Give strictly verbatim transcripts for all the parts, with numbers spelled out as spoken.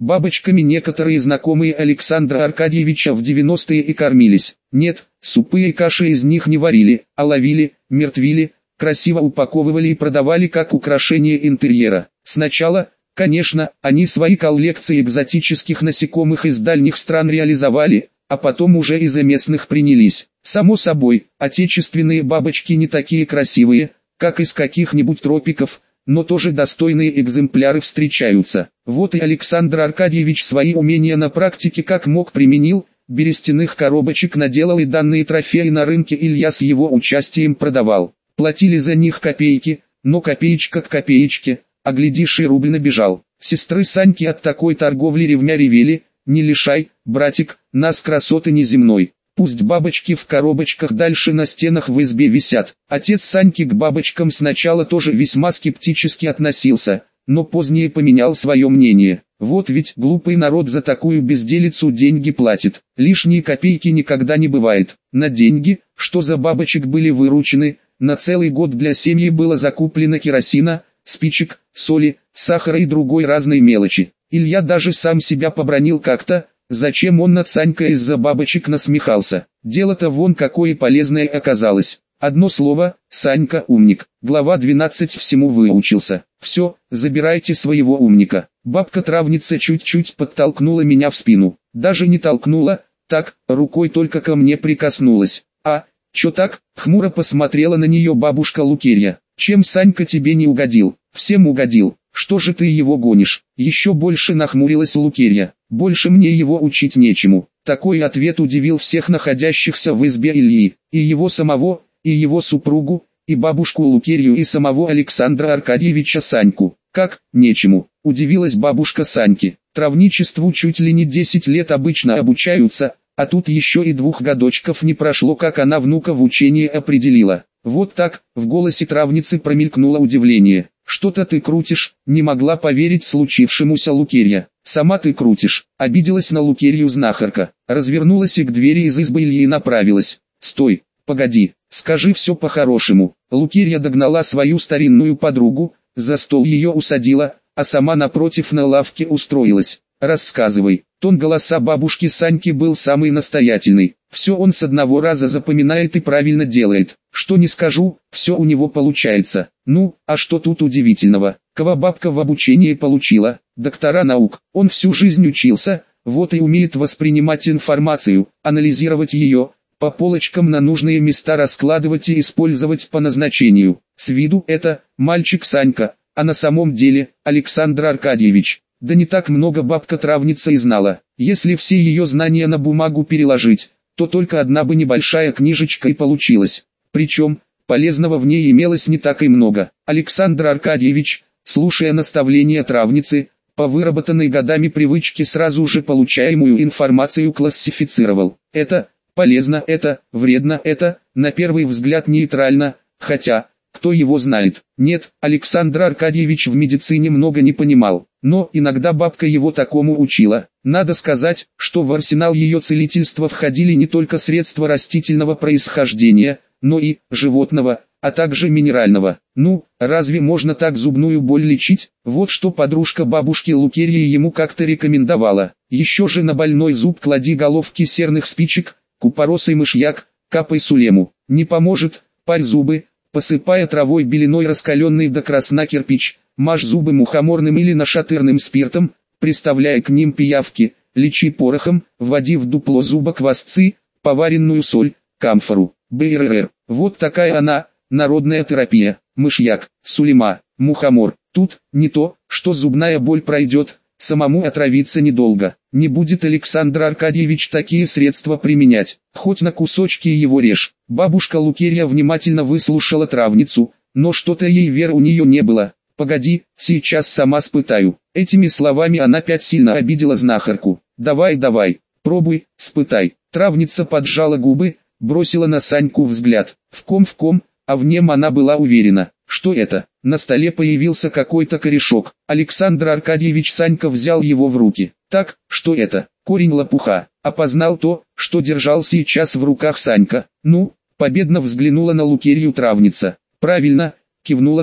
Бабочками некоторые знакомые Александра Аркадьевича в девяностые и кормились. Нет, супы и каши из них не варили, а ловили, мертвили, красиво упаковывали и продавали как украшение интерьера. Сначала, конечно, они свои коллекции экзотических насекомых из дальних стран реализовали, а потом уже и за местных принялись. Само собой, отечественные бабочки не такие красивые, как из каких-нибудь тропиков, но тоже достойные экземпляры встречаются. Вот и Александр Аркадьевич свои умения на практике как мог применил, берестяных коробочек наделал и данные трофеи на рынке Илья с его участием продавал. Платили за них копейки, но копеечка к копеечке, а глядишь и рубль набежал. Сестры Саньки от такой торговли ревмя ревели: «Не лишай, братик, нас красоты неземной. Пусть бабочки в коробочках дальше на стенах в избе висят». Отец Саньки к бабочкам сначала тоже весьма скептически относился, но позднее поменял свое мнение. Вот ведь глупый народ за такую безделицу деньги платит. Лишние копейки никогда не бывает. На деньги, что за бабочек были выручены, на целый год для семьи было закуплено керосина, спичек, соли, сахара и другой разной мелочи. Илья даже сам себя побранил как-то, зачем он над Санькой из-за бабочек насмехался. Дело-то вон какое полезное оказалось. Одно слово: Санька умник. Глава двенадцать всему выучился. Все, забирайте своего умника. Бабка-травница чуть-чуть подтолкнула меня в спину. Даже не толкнула, так, рукой только ко мне прикоснулась. А, чё так? Хмуро посмотрела на нее бабушка Лукерья. Чем Санька тебе не угодил? Всем угодил. Что же ты его гонишь? Еще больше нахмурилась Лукерья. Больше мне его учить нечему. Такой ответ удивил всех находящихся в избе Ильи, и его самого, и его супругу, и бабушку Лукерью, и самого Александра Аркадьевича Саньку. Как, нечему? Удивилась бабушка Саньки. Травничеству чуть ли не десять лет обычно обучаются, а тут еще и двух годочков не прошло, как она внука в учение определила. Вот так, в голосе травницы промелькнуло удивление. «Что-то ты крутишь», — не могла поверить случившемуся Лукерья. «Сама ты крутишь», — обиделась на Лукерью знахарка. Развернулась и к двери из избы Ильи направилась. «Стой, погоди, скажи все по-хорошему». Лукерья догнала свою старинную подругу, за стол ее усадила, а сама напротив на лавке устроилась. «Рассказывай». Тон голоса бабушки Саньки был самый настоятельный. Все он с одного раза запоминает и правильно делает. Что не скажу, все у него получается. Ну, а что тут удивительного? Кого бабка в обучении получила? Доктора наук. Он всю жизнь учился, вот и умеет воспринимать информацию, анализировать ее, по полочкам на нужные места раскладывать и использовать по назначению. С виду это мальчик Санька, а на самом деле Александр Аркадьевич. Да не так много бабка-травница и знала. Если все ее знания на бумагу переложить, то только одна бы небольшая книжечка и получилась. Причем, полезного в ней имелось не так и много. Александр Аркадьевич, слушая наставления травницы, по выработанной годами привычке сразу же получаемую информацию классифицировал. Это полезно, это вредно, это, на первый взгляд, нейтрально, хотя, кто его знает. Нет, Александр Аркадьевич в медицине много не понимал, но иногда бабка его такому учила. Надо сказать, что в арсенал ее целительства входили не только средства растительного происхождения, но и животного, а также минерального. Ну, разве можно так зубную боль лечить? Вот что подружка бабушки Лукерьи ему как-то рекомендовала. Еще же на больной зуб клади головки серных спичек, купоросый мышьяк, капай сулему. Не поможет, парь зубы, посыпая травой беленой раскаленный до красна кирпич, мажь зубы мухоморным или нашатырным спиртом, приставляя к ним пиявки, лечи порохом, вводи в дупло зуба квасцы, поваренную соль, камфору. БРР. Вот такая она, народная терапия. Мышьяк, сулема, мухомор. Тут не то, что зубная боль пройдет, самому отравиться недолго. Не будет Александр Аркадьевич такие средства применять, хоть на кусочки его режь. Бабушка Лукерья внимательно выслушала травницу, но что-то ей веры у нее не было. «Погоди, сейчас сама спытаю». Этими словами она опять сильно обидела знахарку. «Давай, давай, пробуй, спытай». Травница поджала губы, бросила на Саньку взгляд. В ком в ком, а в нем она была уверена. Что это? На столе появился какой-то корешок. Александр Аркадьевич Санька взял его в руки. Так, что это? Корень лопуха. Опознал то, что держал сейчас в руках Санька. Ну, победно взглянула на Лукерью травница. Правильно, кивнула та.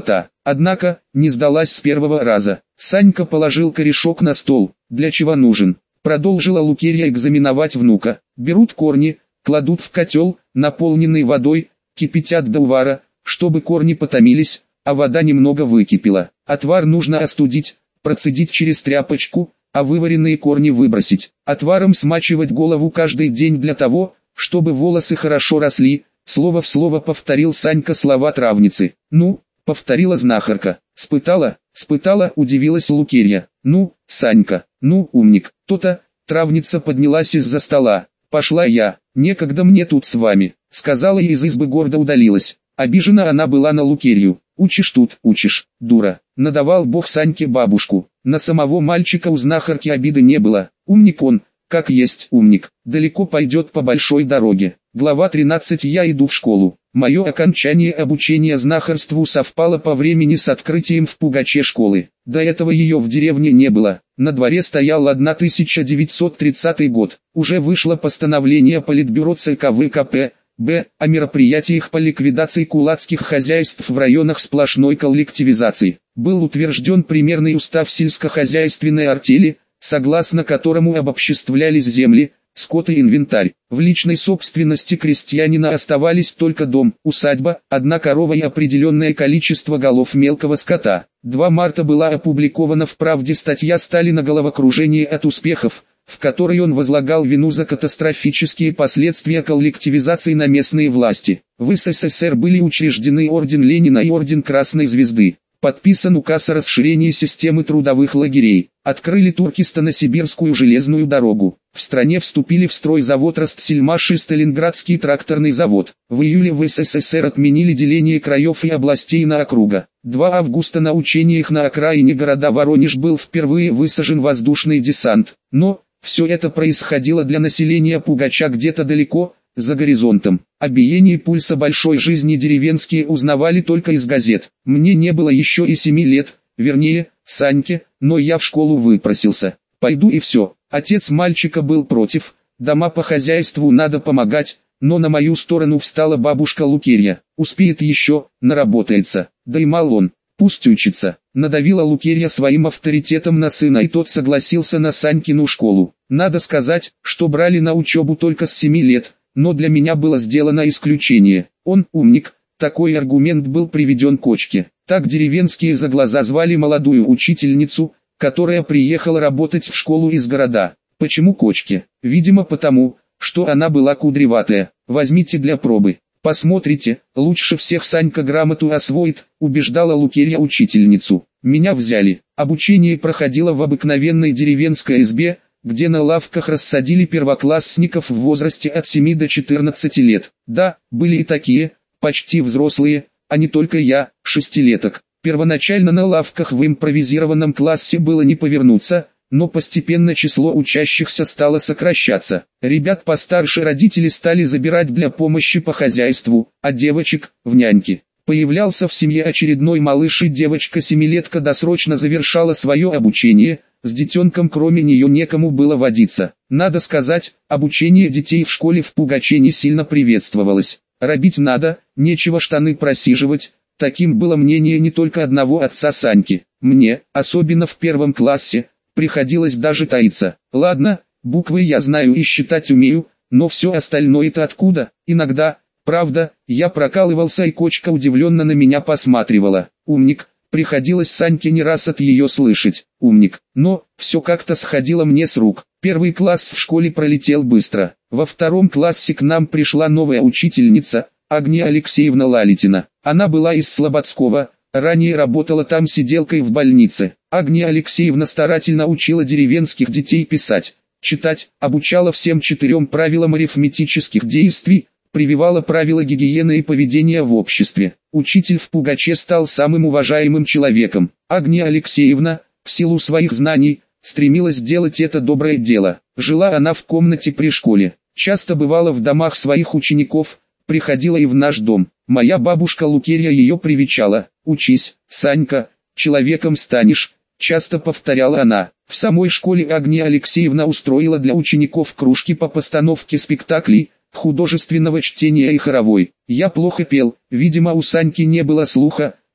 Однако, не сдалась с первого раза. Санька положил корешок на стол. Для чего нужен? Продолжила Лукерья экзаменовать внука. Берут корни, кладут в котел, наполненный водой, кипятят до увара, чтобы корни потомились, а вода немного выкипела. Отвар нужно остудить, процедить через тряпочку, а вываренные корни выбросить. Отваром смачивать голову каждый день для того, чтобы волосы хорошо росли. Слово в слово повторил Санька слова травницы. «Ну?» — повторила знахарка. «Спытала?» «Спытала», — удивилась Лукерья. «Ну, Санька, ну, умник». То-то, травница поднялась из-за стола. «Пошла я, некогда мне тут с вами», — сказала и из избы гордо удалилась. Обижена она была на Лукерью. «Учишь тут, учишь, дура». Надавал Бог Саньке бабушку. На самого мальчика у знахарки обиды не было. Умник он, как есть умник. Далеко пойдет по большой дороге. Глава тринадцать. Я иду в школу. Мое окончание обучения знахарству совпало по времени с открытием в Пугаче школы. До этого ее в деревне не было. На дворе стоял тысяча девятьсот тридцатый год. Уже вышло постановление Политбюро ЦК ВКП Б о мероприятиях по ликвидации кулацких хозяйств в районах сплошной коллективизации. Был утвержден примерный устав сельскохозяйственной артели, согласно которому обобществлялись земли, скот и инвентарь. В личной собственности крестьянина оставались только дом, усадьба, одна корова и определенное количество голов мелкого скота. два марта была опубликована в «Правде» статья Сталина «Головокружение от успехов», в которой он возлагал вину за катастрофические последствия коллективизации на местные власти. В СССР были учреждены орден Ленина и орден Красной Звезды. Подписан указ о расширении системы трудовых лагерей. Открыли Туркестано-Сибирскую железную дорогу. В стране вступили в строй завод Ростсельмаш и Сталинградский тракторный завод. В июле в СССР отменили деление краев и областей на округа. два августа на учениях на окраине города Воронеж был впервые высажен воздушный десант. Но все это происходило для населения Пугача где-то далеко, за горизонтом. О биении пульса большой жизни деревенские узнавали только из газет. Мне не было еще и семи лет, вернее, Саньке, но я в школу выпросился. Пойду и все. Отец мальчика был против, дома по хозяйству надо помогать, но на мою сторону встала бабушка Лукерья. Успеет еще, наработается, да и мал он, пусть учится. Надавила Лукерья своим авторитетом на сына, и тот согласился на Санькину школу. Надо сказать, что брали на учебу только с семи лет. Но для меня было сделано исключение. Он умник, такой аргумент был приведен к Кочке. Так деревенские за глаза звали молодую учительницу, которая приехала работать в школу из города. Почему Кочке? Видимо потому, что она была кудреватая. Возьмите для пробы. Посмотрите, лучше всех Санька грамоту освоит, убеждала Лукерья учительницу. Меня взяли. Обучение проходило в обыкновенной деревенской избе, где на лавках рассадили первоклассников в возрасте от семи до четырнадцати лет. Да, были и такие, почти взрослые, а не только я, шестилеток. Первоначально на лавках в импровизированном классе было не повернуться, но постепенно число учащихся стало сокращаться. Ребят постарше родители стали забирать для помощи по хозяйству, а девочек – в няньки. Появлялся в семье очередной малыш, и девочка-семилетка досрочно завершала свое обучение. С детенком кроме нее некому было водиться. Надо сказать, обучение детей в школе в Пугаче не сильно приветствовалось. Робить надо, нечего штаны просиживать. Таким было мнение не только одного отца Саньки. Мне, особенно в первом классе, приходилось даже таиться. Ладно, буквы я знаю и считать умею, но все остальное-то откуда? Иногда, правда, я прокалывался, и Кочка удивленно на меня посматривала. Умник. Приходилось Саньке не раз от ее слышать, умник, но все как-то сходило мне с рук. Первый класс в школе пролетел быстро. Во втором классе к нам пришла новая учительница, Агния Алексеевна Лалитина. Она была из Слободского, ранее работала там сиделкой в больнице. Агния Алексеевна старательно учила деревенских детей писать, читать, обучала всем четырем правилам арифметических действий, прививала правила гигиены и поведения в обществе. Учитель в Пугаче стал самым уважаемым человеком. Агния Алексеевна, в силу своих знаний, стремилась делать это доброе дело. Жила она в комнате при школе. Часто бывала в домах своих учеников, приходила и в наш дом. Моя бабушка Лукерья ее привечала. «Учись, Санька, человеком станешь», часто повторяла она. В самой школе Агния Алексеевна устроила для учеников кружки по постановке спектаклей, художественного чтения и хоровой. Я плохо пел, видимо у Саньки не было слуха,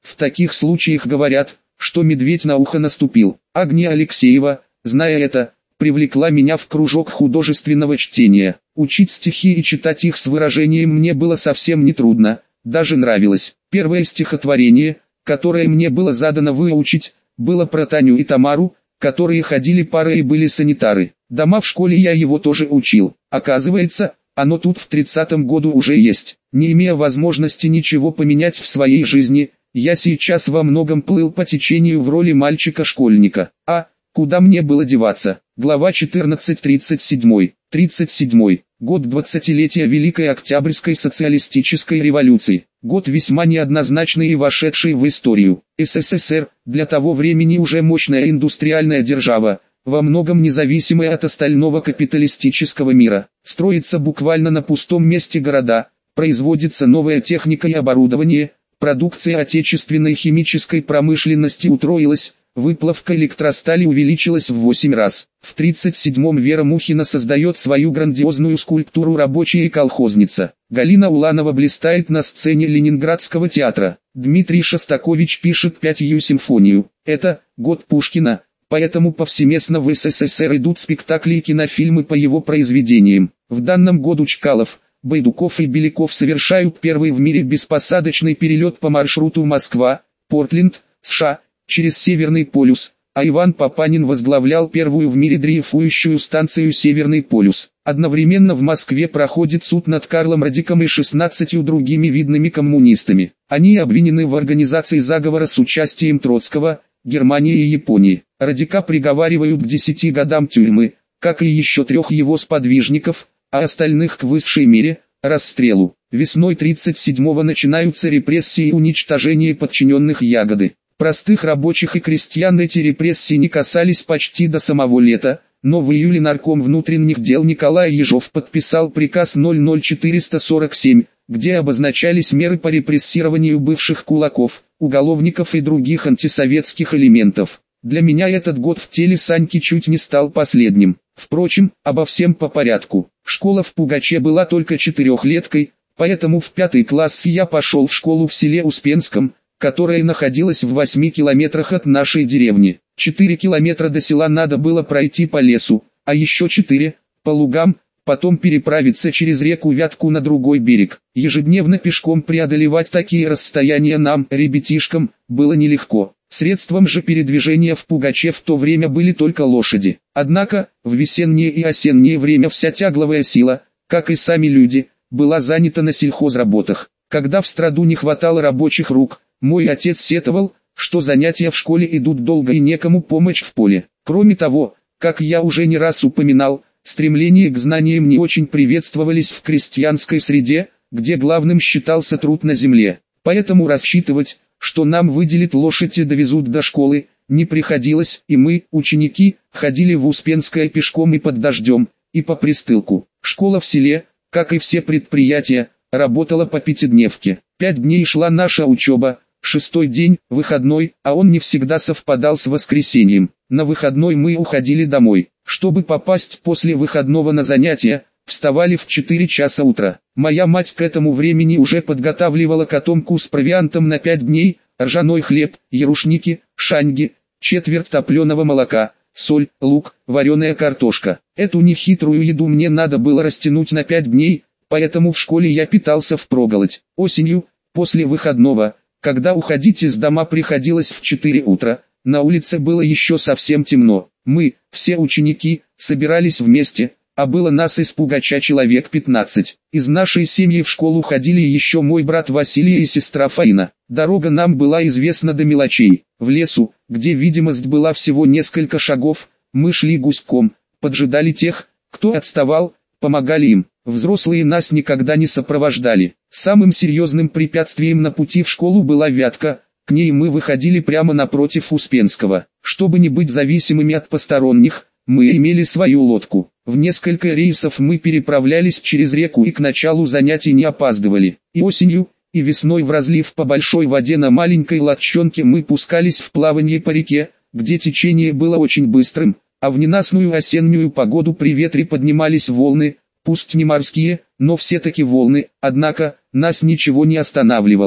В таких случаях говорят, что медведь на ухо наступил. Агния Алексеева, зная это, привлекла меня в кружок художественного чтения. Учить стихи и читать их с выражением мне было совсем нетрудно, даже нравилось. Первое стихотворение, которое мне было задано выучить, было про Таню и Тамару, которые ходили парой и были санитары. Дома в школе я его тоже учил. Оказывается, оно тут в тридцатом году уже есть. Не имея возможности ничего поменять в своей жизни, я сейчас во многом плыл по течению в роли мальчика-школьника. А, куда мне было деваться? Глава четырнадцать. тридцать седьмой. тридцать седьмой. Год двадцатилетия Великой Октябрьской социалистической революции. Год весьма неоднозначный и вошедший в историю. СССР, для того времени уже мощная индустриальная держава, во многом независимая от остального капиталистического мира. Строится буквально на пустом месте города, производится новая техника и оборудование, продукция отечественной химической промышленности утроилась, выплавка электростали увеличилась в восемь раз. В тридцать седьмом Вера Мухина создает свою грандиозную скульптуру «Рабочая и колхозница». Галина Уланова блистает на сцене Ленинградского театра. Дмитрий Шостакович пишет пятую симфонию. Это год Пушкина, поэтому повсеместно в СССР идут спектакли и кинофильмы по его произведениям. В данном году Чкалов, Байдуков и Беляков совершают первый в мире беспосадочный перелет по маршруту Москва, Портленд, США, через Северный полюс, а Иван Папанин возглавлял первую в мире дрейфующую станцию Северный полюс. Одновременно в Москве проходит суд над Карлом Радиком и шестнадцатью другими видными коммунистами. Они обвинены в организации заговора с участием Троцкого, Германии и Японии. Радика приговаривают к десяти годам тюрьмы, как и еще трех его сподвижников, а остальных к высшей мере – расстрелу. Весной тридцать седьмого начинаются репрессии и уничтожение подчиненных Ягоды. Простых рабочих и крестьян эти репрессии не касались почти до самого лета, но в июле нарком внутренних дел Николай Ежов подписал приказ ноль ноль четыреста сорок семь, где обозначались меры по репрессированию бывших кулаков, уголовников и других антисоветских элементов. Для меня этот год в теле Саньки чуть не стал последним. Впрочем, обо всем по порядку. Школа в Пугаче была только четырехлеткой, поэтому в пятый класс я пошел в школу в селе Успенском, которая находилась в восьми километрах от нашей деревни. Четыре километра до села надо было пройти по лесу, а еще четыре – по лугам, потом переправиться через реку Вятку на другой берег. Ежедневно пешком преодолевать такие расстояния нам, ребятишкам, было нелегко. Средством же передвижения в Пугаче в то время были только лошади. Однако, в весеннее и осеннее время вся тягловая сила, как и сами люди, была занята на сельхозработах. Когда в страду не хватало рабочих рук, мой отец сетовал, что занятия в школе идут долго и некому помочь в поле. Кроме того, как я уже не раз упоминал, стремления к знаниям не очень приветствовались в крестьянской среде, где главным считался труд на земле. Поэтому рассчитывать, что нам выделят лошадь и довезут до школы, не приходилось, и мы, ученики, ходили в Успенское пешком и под дождем, и по пристылку. Школа в селе, как и все предприятия, работала по пятидневке. Пять дней шла наша учеба, шестой день – выходной, а он не всегда совпадал с воскресеньем. На выходной мы уходили домой. Чтобы попасть после выходного на занятия, вставали в четыре часа утра. Моя мать к этому времени уже подготавливала котомку с провиантом на пять дней, ржаной хлеб, ярушники, шаньги, четверть топленого молока, соль, лук, вареная картошка. Эту нехитрую еду мне надо было растянуть на пять дней, поэтому в школе я питался впроголодь. Осенью, после выходного, когда уходить из дома приходилось в четыре утра, на улице было еще совсем темно. Мы, все ученики, собирались вместе, а было нас из Пугача человек пятнадцать. Из нашей семьи в школу ходили еще мой брат Василий и сестра Фаина. Дорога нам была известна до мелочей. В лесу, где видимость была всего несколько шагов, мы шли гуськом, поджидали тех, кто отставал, помогали им. Взрослые нас никогда не сопровождали. Самым серьезным препятствием на пути в школу была Вятка, к ней мы выходили прямо напротив Успенского. Чтобы не быть зависимыми от посторонних, мы имели свою лодку. В несколько рейсов мы переправлялись через реку и к началу занятий не опаздывали. И осенью, и весной в разлив по большой воде на маленькой лодчонке мы пускались в плавание по реке, где течение было очень быстрым, а в ненастную осеннюю погоду при ветре поднимались волны, пусть не морские, но все-таки волны, однако, нас ничего не останавливало.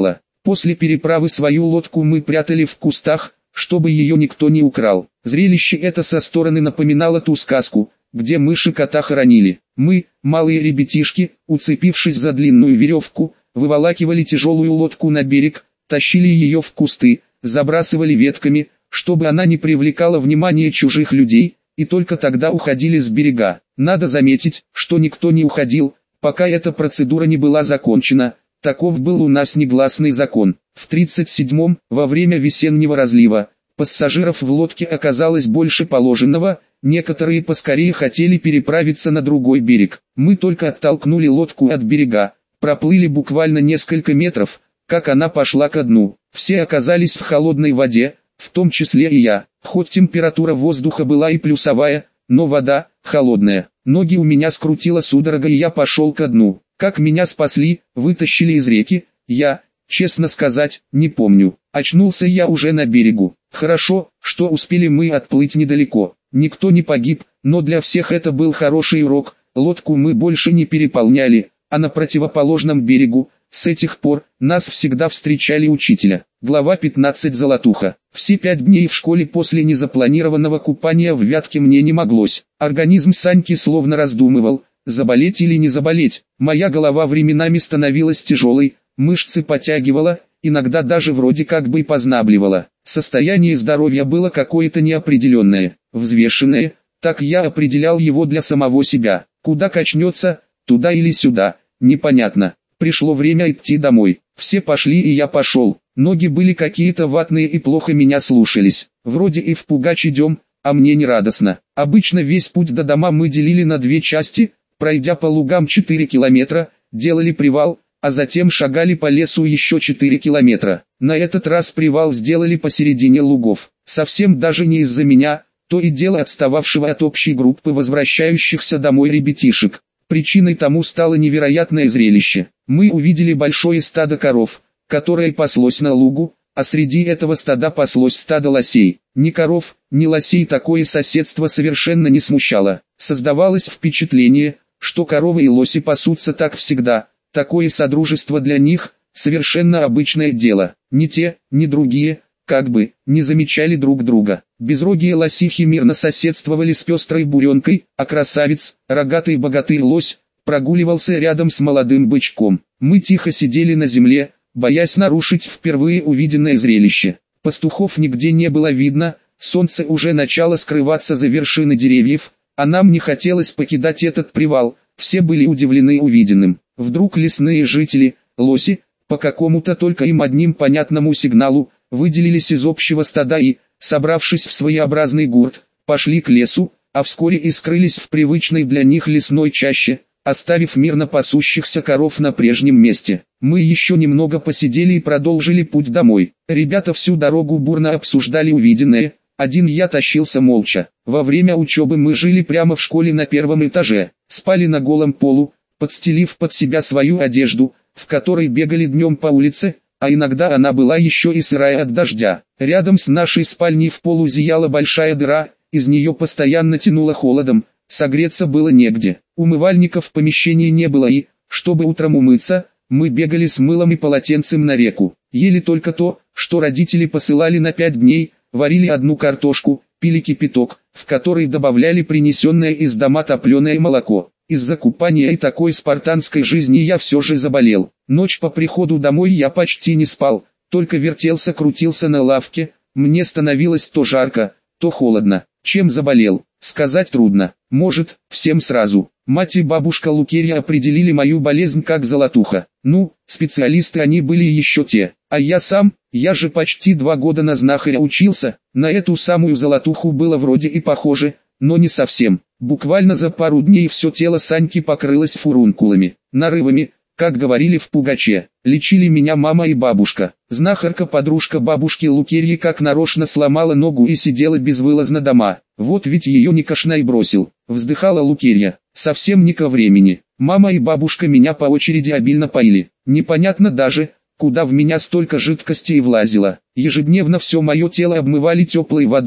После переправы свою лодку мы прятали в кустах, чтобы ее никто не украл. Зрелище это со стороны напоминало ту сказку, где мыши кота хоронили. Мы, малые ребятишки, уцепившись за длинную веревку, выволакивали тяжелую лодку на берег, тащили ее в кусты, забрасывали ветками, чтобы она не привлекала внимания чужих людей, и только тогда уходили с берега. Надо заметить, что никто не уходил, пока эта процедура не была закончена. Таков был у нас негласный закон. В тридцать седьмом, во время весеннего разлива, пассажиров в лодке оказалось больше положенного, некоторые поскорее хотели переправиться на другой берег. Мы только оттолкнули лодку от берега, проплыли буквально несколько метров, как она пошла ко дну. Все оказались в холодной воде, в том числе и я. Хоть температура воздуха была и плюсовая, но вода холодная. Ноги у меня скрутило судорога, и я пошел ко дну. Как меня спасли, вытащили из реки, я, честно сказать, не помню. Очнулся я уже на берегу. Хорошо, что успели мы отплыть недалеко. Никто не погиб, но для всех это был хороший урок. Лодку мы больше не переполняли, а на противоположном берегу, с этих пор, нас всегда встречали учителя. Глава пятнадцать. Золотуха. Все пять дней в школе после незапланированного купания в Вятке мне не моглось. Организм Саньки словно раздумывал, заболеть или не заболеть. Моя голова временами становилась тяжелой, мышцы подтягивала, иногда даже вроде как бы и познабливала. Состояние здоровья было какое-то неопределенное, взвешенное, так я определял его для самого себя. Куда качнется, туда или сюда, непонятно. Пришло время идти домой. Все пошли, и я пошел. Ноги были какие-то ватные и плохо меня слушались. Вроде и в Пугач идем, а мне не радостно. Обычно весь путь до дома мы делили на две части, пройдя по лугам четыре километра, делали привал, а затем шагали по лесу еще четыре километра. На этот раз привал сделали посередине лугов. Совсем даже не из-за меня, то и дело отстававшего от общей группы возвращающихся домой ребятишек. Причиной тому стало невероятное зрелище. Мы увидели большое стадо коров, которое паслось на лугу, а среди этого стада паслось стадо лосей. Ни коров, ни лосей такое соседство совершенно не смущало. Создавалось впечатление, что коровы и лоси пасутся так всегда, такое содружество для них – совершенно обычное дело. Ни те, ни другие, как бы, не замечали друг друга. Безрогие лосихи мирно соседствовали с пестрой буренкой, а красавец, рогатый богатырь лось, прогуливался рядом с молодым бычком. Мы тихо сидели на земле, боясь нарушить впервые увиденное зрелище. Пастухов нигде не было видно, солнце уже начало скрываться за вершины деревьев, а нам не хотелось покидать этот привал, все были удивлены увиденным. Вдруг лесные жители, лоси, по какому-то только им одним понятному сигналу, выделились из общего стада и, собравшись в своеобразный гурт, пошли к лесу, а вскоре и скрылись в привычной для них лесной чаще, оставив мирно пасущихся коров на прежнем месте. Мы еще немного посидели и продолжили путь домой. Ребята всю дорогу бурно обсуждали увиденное, один я тащился молча. Во время учебы мы жили прямо в школе на первом этаже, спали на голом полу, подстелив под себя свою одежду, в которой бегали днем по улице, а иногда она была еще и сырая от дождя. Рядом с нашей спальней в полу зияла большая дыра, из нее постоянно тянуло холодом, согреться было негде. Умывальника в помещении не было и, чтобы утром умыться, мы бегали с мылом и полотенцем на реку. Ели только то, что родители посылали на пять дней, варили одну картошку, пили кипяток, в который добавляли принесенное из дома топленое молоко. Из-за купания и такой спартанской жизни я все же заболел. Ночь по приходу домой я почти не спал, только вертелся-крутился на лавке, мне становилось то жарко, то холодно. Чем заболел, сказать трудно, может, всем сразу. Мать и бабушка Лукерья определили мою болезнь как золотуха. Ну, специалисты они были еще те, а я сам, я же почти два года на знахаря учился, на эту самую золотуху было вроде и похоже, но не совсем. Буквально за пару дней все тело Саньки покрылось фурункулами, нарывами, как говорили в Пугаче. Лечили меня мама и бабушка. Знахарка-подружка бабушки Лукерьи как нарочно сломала ногу и сидела безвылазно дома. Вот ведь ее Никошна и бросил. Вздыхала Лукерья. Совсем не ко времени. Мама и бабушка меня по очереди обильно поили. Непонятно даже, куда в меня столько жидкостей влазило. Ежедневно все мое тело обмывали теплой водой,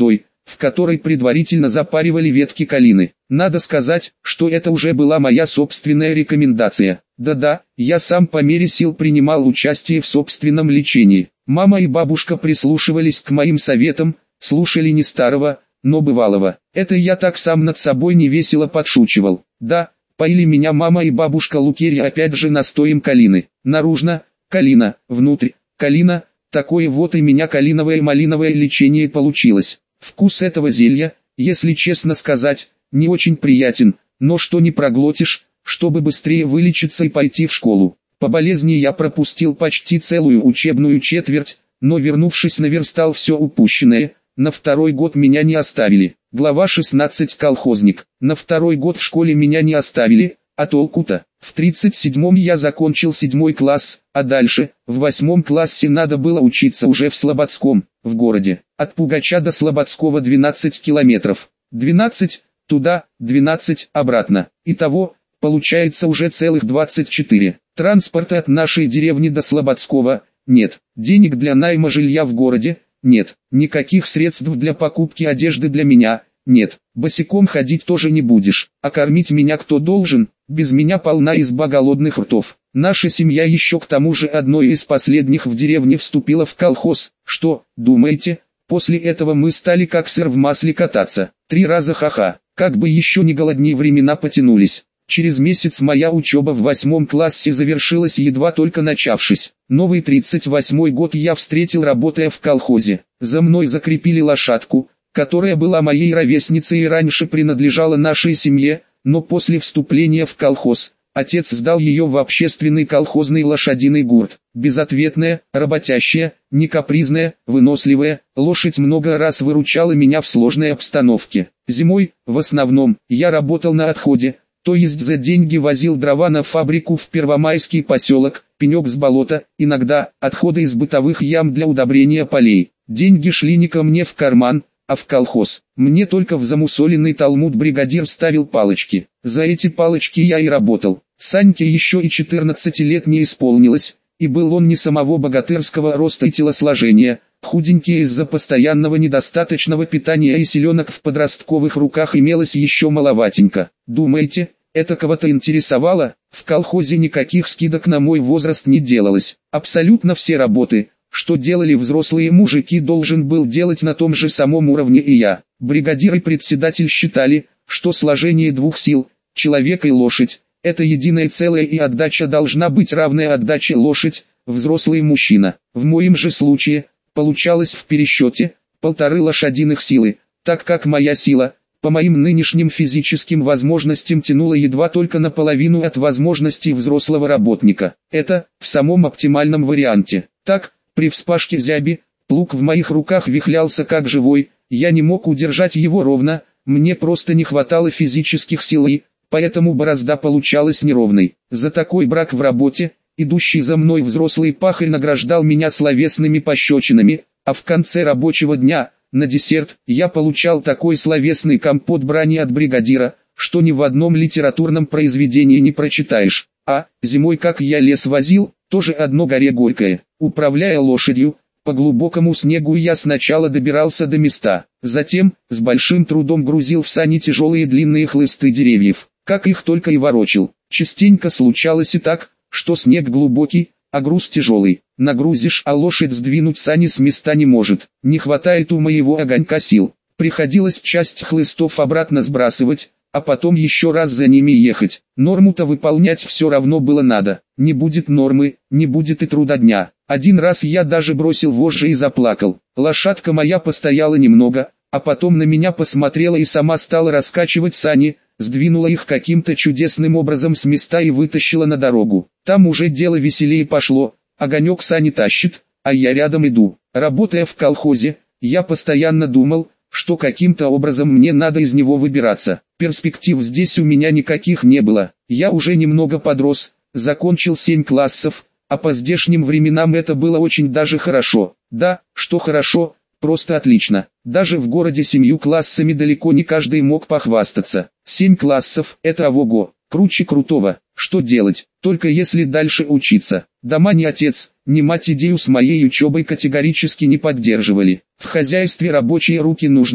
в которой предварительно запаривали ветки калины. Надо сказать, что это уже была моя собственная рекомендация. Да-да, я сам по мере сил принимал участие в собственном лечении. Мама и бабушка прислушивались к моим советам, слушали не старого, но бывалого. Это я так сам над собой невесело подшучивал. Да, поили меня мама и бабушка Лукерья опять же настоем калины. Наружно – калина, внутрь – калина. Такое вот и меня калиновое малиновое лечение получилось. Вкус этого зелья, если честно сказать, не очень приятен, но что не проглотишь, чтобы быстрее вылечиться и пойти в школу. По болезни я пропустил почти целую учебную четверть, но вернувшись наверстал все упущенное. На второй год меня не оставили. Глава шестнадцать колхозник. На второй год в школе меня не оставили, а толку-то? В тридцать седьмом я закончил седьмой класс, а дальше, в восьмом классе надо было учиться уже в Слободском, в городе. От Пугача до Слободского двенадцать километров. двенадцать туда, двенадцать обратно. Итого, получается уже целых двадцать четыре. Транспорта от нашей деревни до Слободского нет. Денег для найма жилья в городе нет. Никаких средств для покупки одежды для меня нет. Босиком ходить тоже не будешь. А кормить меня кто должен? Без меня полна изба голодных ртов. Наша семья еще к тому же одной из последних в деревне вступила в колхоз. Что, думаете, после этого мы стали как сыр в масле кататься? Три раза ха-ха. Как бы еще не голоднее времена потянулись. Через месяц моя учеба в восьмом классе завершилась, едва только начавшись. Новый тридцать восьмой год я встретил, работая в колхозе. За мной закрепили лошадку, которая была моей ровесницей и раньше принадлежала нашей семье, но после вступления в колхоз, отец сдал ее в общественный колхозный лошадиный гурт. Безответная, работящая, не капризная, выносливая, лошадь много раз выручала меня в сложной обстановке. Зимой, в основном, я работал на отходе, то есть за деньги возил дрова на фабрику в Первомайский поселок, пенек с болота, иногда отходы из бытовых ям для удобрения полей. Деньги шли не ко мне в карман, а в колхоз. Мне только в замусоленный талмуд бригадир ставил палочки. За эти палочки я и работал. Саньке еще и четырнадцати лет не исполнилось, и был он не самого богатырского роста и телосложения, худенький из-за постоянного недостаточного питания, и селенок в подростковых руках имелось еще маловатенько. Думаете, это кого-то интересовало? В колхозе никаких скидок на мой возраст не делалось. Абсолютно все работы, что делали взрослые мужики, должен был делать на том же самом уровне и я. Бригадир и председатель считали, что сложение двух сил, человек и лошадь, это единое целое, и отдача должна быть равная отдаче лошадь, взрослый мужчина. В моем же случае, получалось в пересчете, полторы лошадиных силы, так как моя сила, по моим нынешним физическим возможностям, тянула едва только наполовину от возможностей взрослого работника. Это, в самом оптимальном варианте. Так, при вспашке зяби, плуг в моих руках вихлялся как живой, я не мог удержать его ровно, мне просто не хватало физических сил, и поэтому борозда получалась неровной. За такой брак в работе, идущий за мной взрослый пахарь награждал меня словесными пощечинами, а в конце рабочего дня, на десерт, я получал такой словесный компот брани от бригадира, что ни в одном литературном произведении не прочитаешь. А, зимой как я лес возил, тоже одно горе горькое. Управляя лошадью, по глубокому снегу я сначала добирался до места, затем, с большим трудом грузил в сани тяжелые длинные хлысты деревьев, как их только и ворочил. Частенько случалось и так, что снег глубокий, а груз тяжелый. Нагрузишь, а лошадь сдвинуть сани с места не может. Не хватает у моего огонька сил. Приходилось часть хлыстов обратно сбрасывать, а потом еще раз за ними ехать. Норму-то выполнять все равно было надо. Не будет нормы, не будет и труда дня. Один раз я даже бросил вожжи и заплакал. Лошадка моя постояла немного, а потом на меня посмотрела и сама стала раскачивать сани, сдвинула их каким-то чудесным образом с места и вытащила на дорогу. Там уже дело веселее пошло. Огонек сани тащит, а я рядом иду. Работая в колхозе, я постоянно думал, что каким-то образом мне надо из него выбираться. Перспектив здесь у меня никаких не было. Я уже немного подрос, закончил семь классов, а по здешним временам это было очень даже хорошо. Да, что хорошо, просто отлично. Даже в городе семью классами далеко не каждый мог похвастаться. Семь классов – это ого-го, круче крутого. Что делать, только если дальше учиться. Дома ни отец, ни мать идею с моей учебой категорически не поддерживали. В хозяйстве рабочие руки нужны,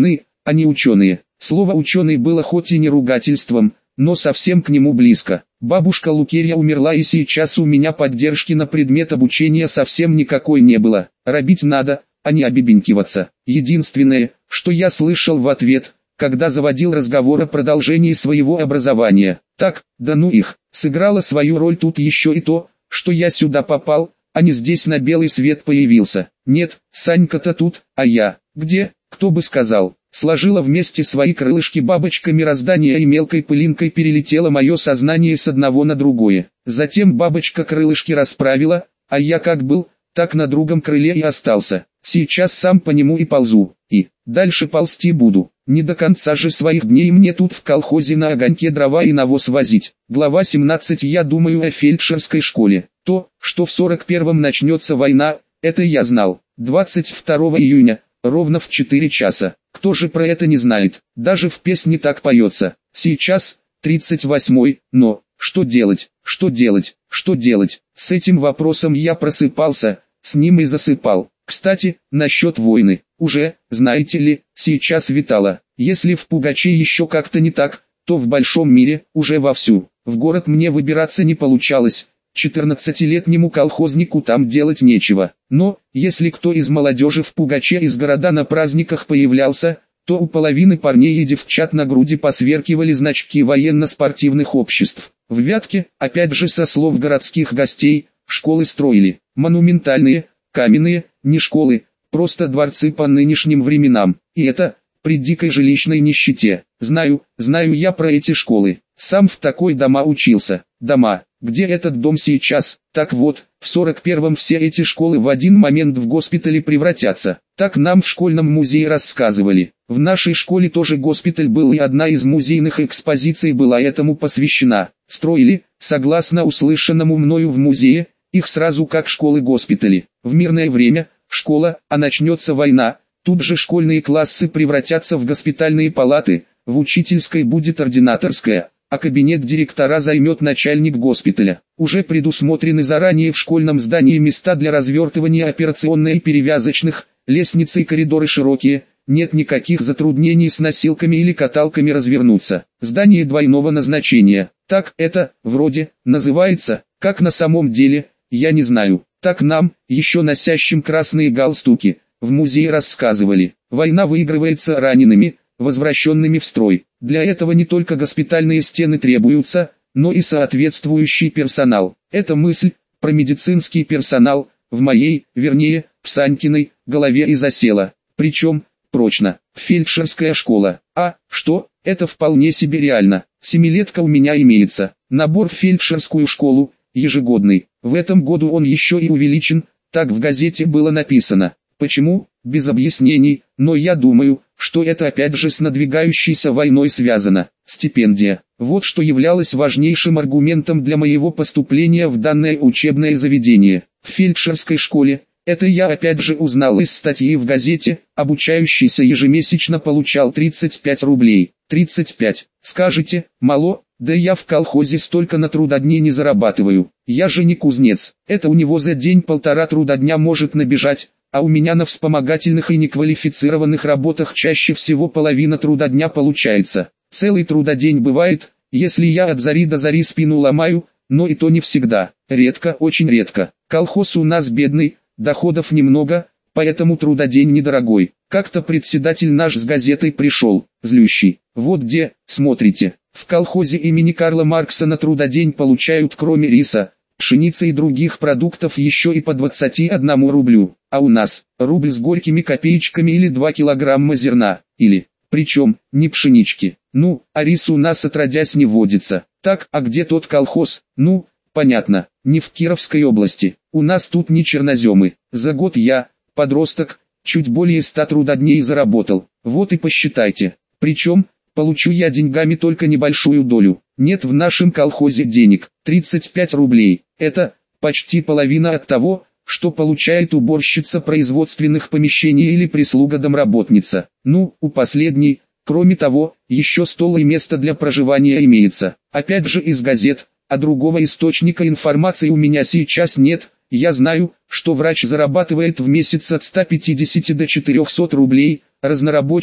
а не ученые. Слово «ученый» было хоть и не ругательством, но совсем к нему близко. Бабушка Лукерья умерла, и сейчас у меня поддержки на предмет обучения совсем никакой не было. Робить надо, а не обебенькиваться. Единственное, что я слышал в ответ, когда заводил разговор о продолжении своего образования: так, да ну их, сыграло свою роль тут еще и то, что я сюда попал, а не здесь на белый свет появился. Нет, Санька-то тут, а я, где, кто бы сказал. Сложила вместе свои крылышки бабочка мироздания, и мелкой пылинкой перелетело мое сознание с одного на другое. Затем бабочка крылышки расправила, а я как был, так на другом крыле и остался. Сейчас сам по нему и ползу, и дальше ползти буду. Не до конца же своих дней мне тут в колхозе на огоньке дрова и навоз возить. Глава семнадцать. Я думаю о фельдшерской школе. То, что в сорок первом начнется война, это я знал. двадцать второго июня, ровно в четыре часа. Кто же про это не знает? Даже в песне так поется. Сейчас, тридцать восьмой, но, что делать, что делать, что делать? С этим вопросом я просыпался, с ним и засыпал. Кстати, насчет войны. Уже, знаете ли, сейчас витало. Если в Пугаче еще как-то не так, то в большом мире уже вовсю. В город мне выбираться не получалось. четырнадцатилетнему колхознику там делать нечего. Но, если кто из молодежи в Пугаче из города на праздниках появлялся, то у половины парней и девчат на груди посверкивали значки военно-спортивных обществ. В Вятке, опять же со слов городских гостей, школы строили. Монументальные, каменные, не школы, просто дворцы по нынешним временам. И это, при дикой жилищной нищете. Знаю, знаю я про эти школы. Сам в такой дома учился. Дома, где этот дом сейчас. Так вот, в сорок первом все эти школы в один момент в госпитали превратятся. Так нам в школьном музее рассказывали. В нашей школе тоже госпиталь был, и одна из музейных экспозиций была этому посвящена. Строили, согласно услышанному мною в музее, их сразу как школы-госпитали. В мирное время – школа, а начнется война, тут же школьные классы превратятся в госпитальные палаты, в учительской будет ординаторская, а кабинет директора займет начальник госпиталя. Уже предусмотрены заранее в школьном здании места для развертывания операционной и перевязочных, лестницы и коридоры широкие, нет никаких затруднений с носилками или каталками развернуться. Здание двойного назначения, так это, вроде, называется, как на самом деле, я не знаю. Так нам, еще носящим красные галстуки, в музее рассказывали. Война выигрывается ранеными, возвращенными в строй. Для этого не только госпитальные стены требуются, но и соответствующий персонал. Эта мысль, про медицинский персонал, в моей, вернее, в Санькиной, голове и засела. Причем, прочно. Фельдшерская школа. А, что, это вполне себе реально. Семилетка у меня имеется. Набор в фельдшерскую школу, ежегодный. В этом году он еще и увеличен, так в газете было написано. Почему? Без объяснений, но я думаю, что это опять же с надвигающейся войной связано. Стипендия. Вот что являлось важнейшим аргументом для моего поступления в данное учебное заведение. В фельдшерской школе, это я опять же узнал из статьи в газете, обучающийся ежемесячно получал тридцать пять рублей. тридцать пять. Скажете, мало? Да я в колхозе столько на трудодни не зарабатываю. Я же не кузнец. Это у него за день-полтора трудодня может набежать, а у меня на вспомогательных и неквалифицированных работах чаще всего половина трудодня получается. Целый трудодень бывает, если я от зари до зари спину ломаю, но и то не всегда. Редко, очень редко. Колхоз у нас бедный, доходов немного, поэтому трудодень недорогой. Как-то председатель наш с газетой пришел, злющий. Вот где, смотрите. В колхозе имени Карла Маркса на трудодень получают кроме риса, пшеницы и других продуктов еще и по двадцати одному рублю. А у нас, рубль с горькими копеечками или два килограмма зерна, или, причем, не пшенички. Ну, а рис у нас отродясь не водится. Так, а где тот колхоз? Ну, понятно, не в Кировской области. У нас тут не черноземы. За год я, подросток, чуть более ста трудодней заработал. Вот и посчитайте. Причем, получу я деньгами только небольшую долю. Нет в нашем колхозе денег. тридцать пять рублей. Это почти половина от того, что получает уборщица производственных помещений или прислуга-домработница. Ну, у последней, кроме того, еще стол и место для проживания имеется. Опять же из газет, а другого источника информации у меня сейчас нет. Я знаю, что врач зарабатывает в месяц от ста пятидесяти до четырехсот рублей, разнорабочий,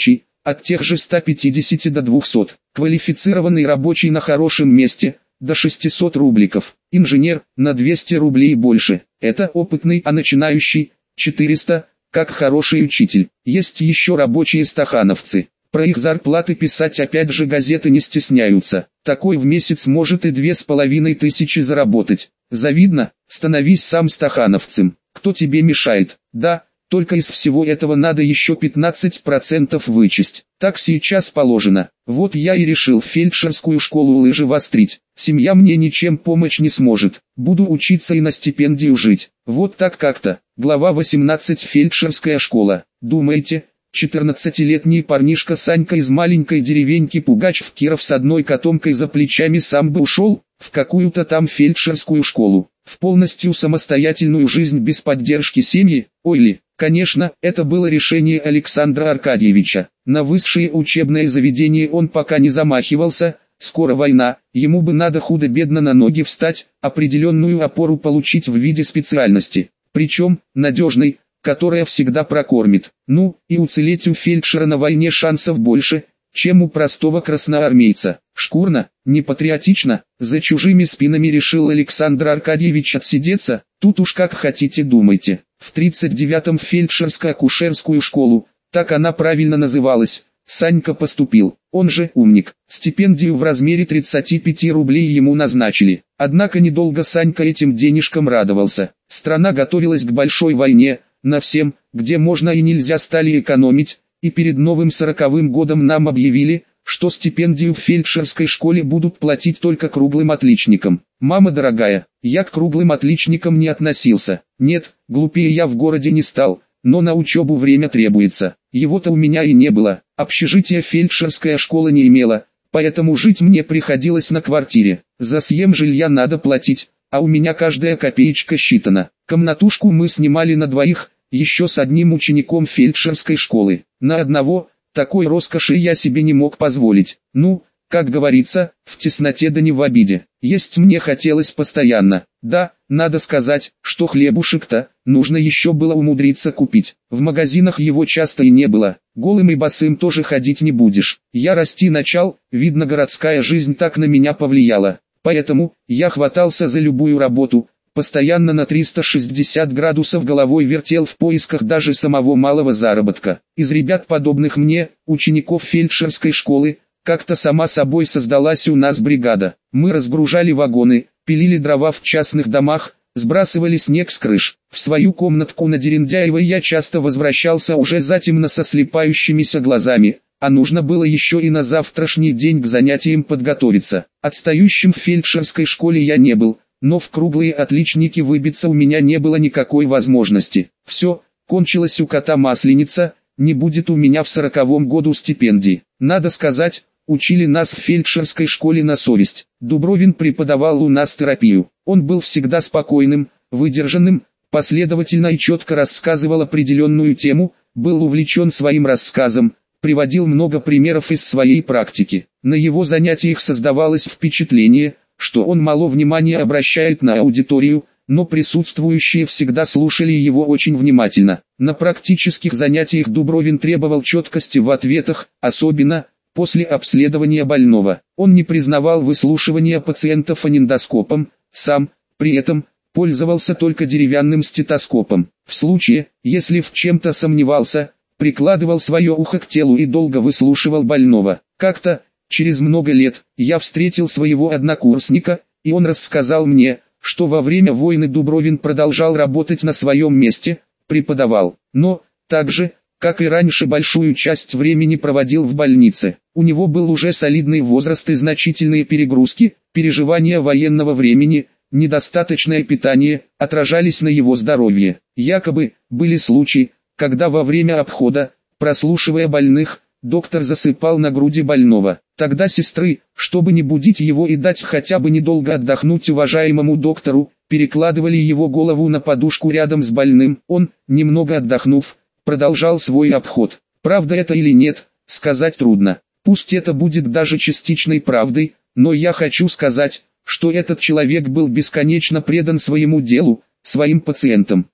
от тех же ста пятидесяти до двухсот. Квалифицированный рабочий на хорошем месте – до шестисот рубликов. Инженер – на двести рублей больше. Это опытный, а начинающий – четыреста, как хороший учитель. Есть еще рабочие стахановцы. Про их зарплаты писать опять же газеты не стесняются. Такой в месяц может и две с половиной тысячи заработать. Завидно? Становись сам стахановцем. Кто тебе мешает? Да, только из всего этого надо еще пятнадцать процентов вычесть. Так сейчас положено. Вот я и решил в фельдшерскую школу лыжи вострить. Семья мне ничем помочь не сможет. Буду учиться и на стипендию жить. Вот так как-то. Глава восемнадцать. Фельдшерская школа. Думаете, четырнадцатилетний парнишка Санька из маленькой деревеньки Пугач в Киров с одной котомкой за плечами сам бы ушел в какую-то там фельдшерскую школу, в полностью самостоятельную жизнь без поддержки семьи? Ой ли, конечно, это было решение Александра Аркадьевича. На высшее учебное заведение он пока не замахивался. Скоро война, ему бы надо худо-бедно на ноги встать, определенную опору получить в виде специальности, причем надежной, которая всегда прокормит. Ну, и уцелеть у фельдшера на войне шансов больше, чем у простого красноармейца. Шкурно, не патриотично, за чужими спинами решил Александр Аркадьевич отсидеться, тут уж как хотите думайте. В тридцать девятом фельдшерско-акушерскую школу, так она правильно называлась, Санька поступил. Он же умник, стипендию в размере тридцати пяти рублей ему назначили. Однако недолго Санька этим денежкам радовался. Страна готовилась к большой войне, на всем, где можно и нельзя стали экономить, и перед новым сороковым годом нам объявили, что стипендию в фельдшерской школе будут платить только круглым отличникам. Мама дорогая, я к круглым отличникам не относился. Нет, глупее я в городе не стал, но на учебу время требуется. Его-то у меня и не было. Общежития фельдшерская школа не имела, поэтому жить мне приходилось на квартире. За съем жилья надо платить, а у меня каждая копеечка считана. Комнатушку мы снимали на двоих, еще с одним учеником фельдшерской школы. На одного, такой роскоши я себе не мог позволить. Ну, как говорится, в тесноте да не в обиде. Есть мне хотелось постоянно. Да, надо сказать, что хлебушек-то нужно еще было умудриться купить. В магазинах его часто и не было. Голым и босым тоже ходить не будешь. Я расти начал, видно, городская жизнь так на меня повлияла. Поэтому я хватался за любую работу, постоянно на триста шестьдесят градусов головой вертел в поисках даже самого малого заработка. Из ребят, подобных мне, учеников фельдшерской школы, как-то сама собой создалась у нас бригада. Мы разгружали вагоны, пилили дрова в частных домах, сбрасывали снег с крыш. В свою комнатку на Дерендяевой я часто возвращался уже затемно со слепающимися глазами, а нужно было еще и на завтрашний день к занятиям подготовиться. Отстающим в фельдшерской школе я не был, но в круглые отличники выбиться у меня не было никакой возможности. Все, кончилась у кота масленица, не будет у меня в сороковом году стипендии. Надо сказать, учили нас в фельдшерской школе на совесть. Дубровин преподавал у нас терапию. Он был всегда спокойным, выдержанным, последовательно и четко рассказывал определенную тему, был увлечен своим рассказом, приводил много примеров из своей практики. На его занятиях создавалось впечатление, что он мало внимания обращает на аудиторию, но присутствующие всегда слушали его очень внимательно. На практических занятиях Дубровин требовал четкости в ответах, особенно после обследования больного. Он не признавал выслушивания пациентов фонендоскопом, сам, при этом, пользовался только деревянным стетоскопом. В случае, если в чем-то сомневался, прикладывал свое ухо к телу и долго выслушивал больного. Как-то, через много лет, я встретил своего однокурсника, и он рассказал мне, что во время войны Дубровин продолжал работать на своем месте, преподавал, но, так же, как и раньше, большую часть времени проводил в больнице. У него был уже солидный возраст и значительные перегрузки, переживания военного времени, недостаточное питание, отражались на его здоровье. Якобы, были случаи, когда во время обхода, прослушивая больных, доктор засыпал на груди больного. Тогда сестры, чтобы не будить его и дать хотя бы недолго отдохнуть уважаемому доктору, перекладывали его голову на подушку рядом с больным. Он, немного отдохнув, продолжал свой обход. Правда это или нет, сказать трудно. Пусть это будет даже частичной правдой, но я хочу сказать, что этот человек был бесконечно предан своему делу, своим пациентам.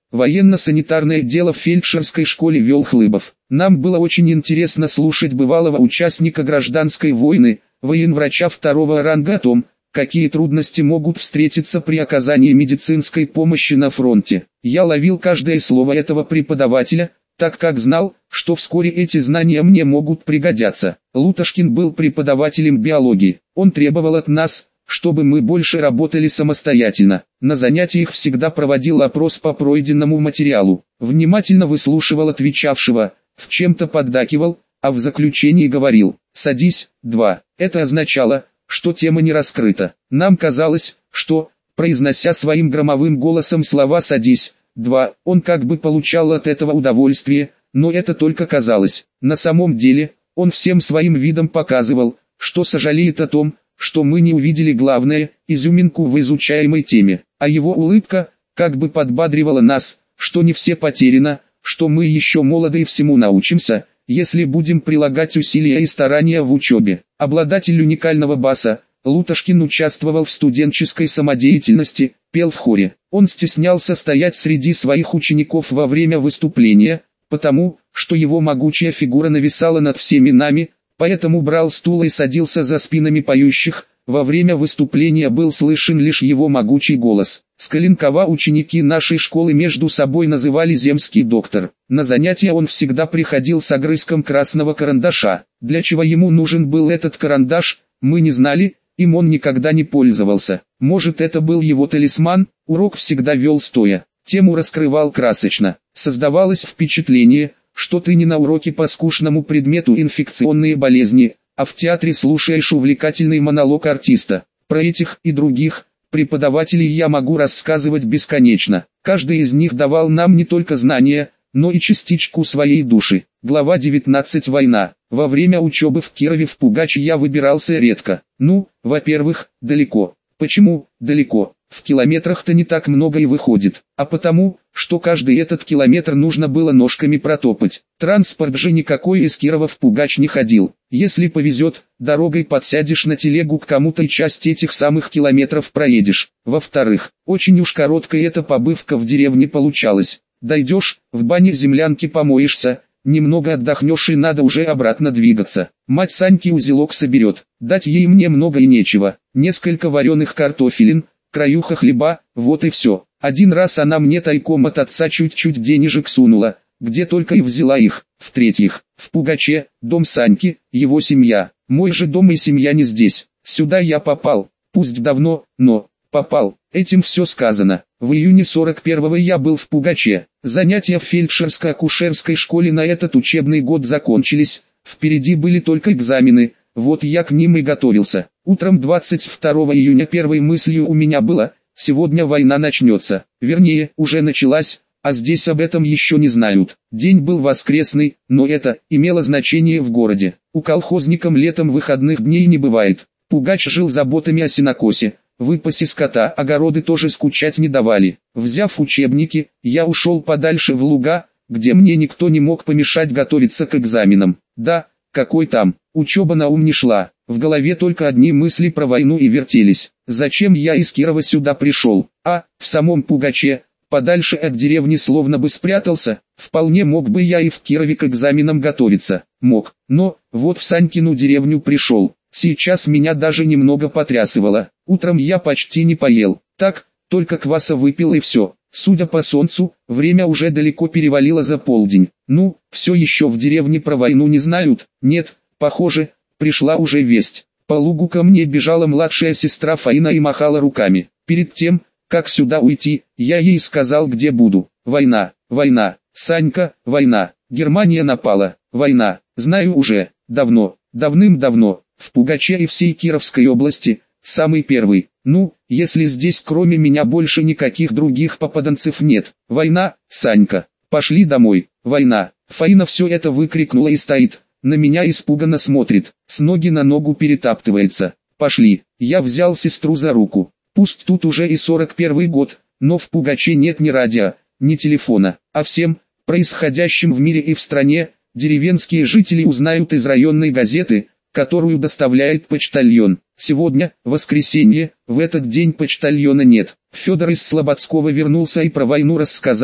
Военно-санитарное дело в фельдшерской школе вел Хлыбов. Нам было очень интересно слушать бывалого участника гражданской войны, военврача второго ранга о том, какие трудности могут встретиться при оказании медицинской помощи на фронте. Я ловил каждое слово этого преподавателя, так как знал, что вскоре эти знания мне могут пригодятся. Лутошкин был преподавателем биологии. Он требовал от нас, чтобы мы больше работали самостоятельно. На занятиях всегда проводил опрос по пройденному материалу. Внимательно выслушивал отвечавшего, в чем-то поддакивал, а в заключении говорил: «Садись, два». Это означало, что тема не раскрыта. Нам казалось, что, произнося своим громовым голосом слова «садись, два», он как бы получал от этого удовольствие, но это только казалось. На самом деле, он всем своим видом показывал, что сожалеет о том, что мы не увидели главное, изюминку в изучаемой теме, а его улыбка, как бы подбадривала нас, что не все потеряно, что мы еще молоды и всему научимся, если будем прилагать усилия и старания в учебе. Обладатель уникального баса, Лутошкин участвовал в студенческой самодеятельности, пел в хоре. Он стеснялся стоять среди своих учеников во время выступления, потому, что его могучая фигура нависала над всеми нами, поэтому брал стул и садился за спинами поющих. Во время выступления был слышен лишь его могучий голос. С Коленкова ученики нашей школы между собой называли «земский доктор». На занятия он всегда приходил с огрызком красного карандаша. Для чего ему нужен был этот карандаш, мы не знали, им он никогда не пользовался. Может, это был его талисман. Урок всегда вел стоя. Тему раскрывал красочно. Создавалось впечатление, что ты не на уроке по скучному предмету инфекционные болезни, а в театре слушаешь увлекательный монолог артиста. Про этих и других преподавателей я могу рассказывать бесконечно. Каждый из них давал нам не только знания, но и частичку своей души. Глава девятнадцать. Война. Во время учебы в Кирове в Пугач я выбирался редко. Ну, во-первых, далеко. Почему далеко? В километрах-то не так много и выходит, а потому, что каждый этот километр нужно было ножками протопать. Транспорт же никакой из Кирова в Пугач не ходил. Если повезет, дорогой подсядешь на телегу к кому-то и часть этих самых километров проедешь. Во-вторых, очень уж короткая эта побывка в деревне получалась. Дойдешь, в бане землянки помоешься, немного отдохнешь и надо уже обратно двигаться. Мать Саньки узелок соберет, дать ей мне много и нечего. Несколько вареных картофелин, краюха хлеба, вот и все. Один раз она мне тайком от отца чуть-чуть денежек сунула, где только и взяла их. В-третьих, в Пугаче, дом Саньки, его семья. Мой же дом и семья не здесь. Сюда я попал, пусть давно, но попал. Этим все сказано. В июне сорок первого я был в Пугаче. Занятия в фельдшерско-акушерской школе на этот учебный год закончились. Впереди были только экзамены. Вот я к ним и готовился. Утром двадцать второго июня первой мыслью у меня было: сегодня война начнется. Вернее, уже началась, а здесь об этом еще не знают. День был воскресный, но это имело значение в городе. У колхозникам летом выходных дней не бывает. Пугач жил заботами о сенокосе, выпасе скота, огороды тоже скучать не давали. Взяв учебники, я ушел подальше в луга, где мне никто не мог помешать готовиться к экзаменам. Да, какой там, учеба на ум не шла, в голове только одни мысли про войну и вертелись. Зачем я из Кирова сюда пришел? А, в самом Пугаче, подальше от деревни словно бы спрятался. Вполне мог бы я и в Кирове к экзаменам готовиться. Мог, но, вот в Санькину деревню пришел. Сейчас меня даже немного потрясывало. Утром я почти не поел. Так, только кваса выпил и все. Судя по солнцу, время уже далеко перевалило за полдень. Ну, все еще в деревне про войну не знают? Нет, похоже, пришла уже весть. По лугу ко мне бежала младшая сестра Фаина и махала руками. Перед тем, как сюда уйти, я ей сказал, где буду. Война, война, Санька, война, Германия напала, война, знаю уже, давно, давным-давно, в Пугаче и всей Кировской области, самый первый. Ну, если здесь кроме меня больше никаких других попаданцев нет. Война, Санька, пошли домой, война. Фаина все это выкрикнула и стоит, на меня испуганно смотрит, с ноги на ногу перетаптывается. Пошли, я взял сестру за руку. Пусть тут уже и сорок первый год, но в Пугаче нет ни радио, ни телефона, а всем, происходящим в мире и в стране, деревенские жители узнают из районной газеты, которую доставляет почтальон. Сегодня, воскресенье, в этот день почтальона нет. Федор из Слободского вернулся и про войну рассказал,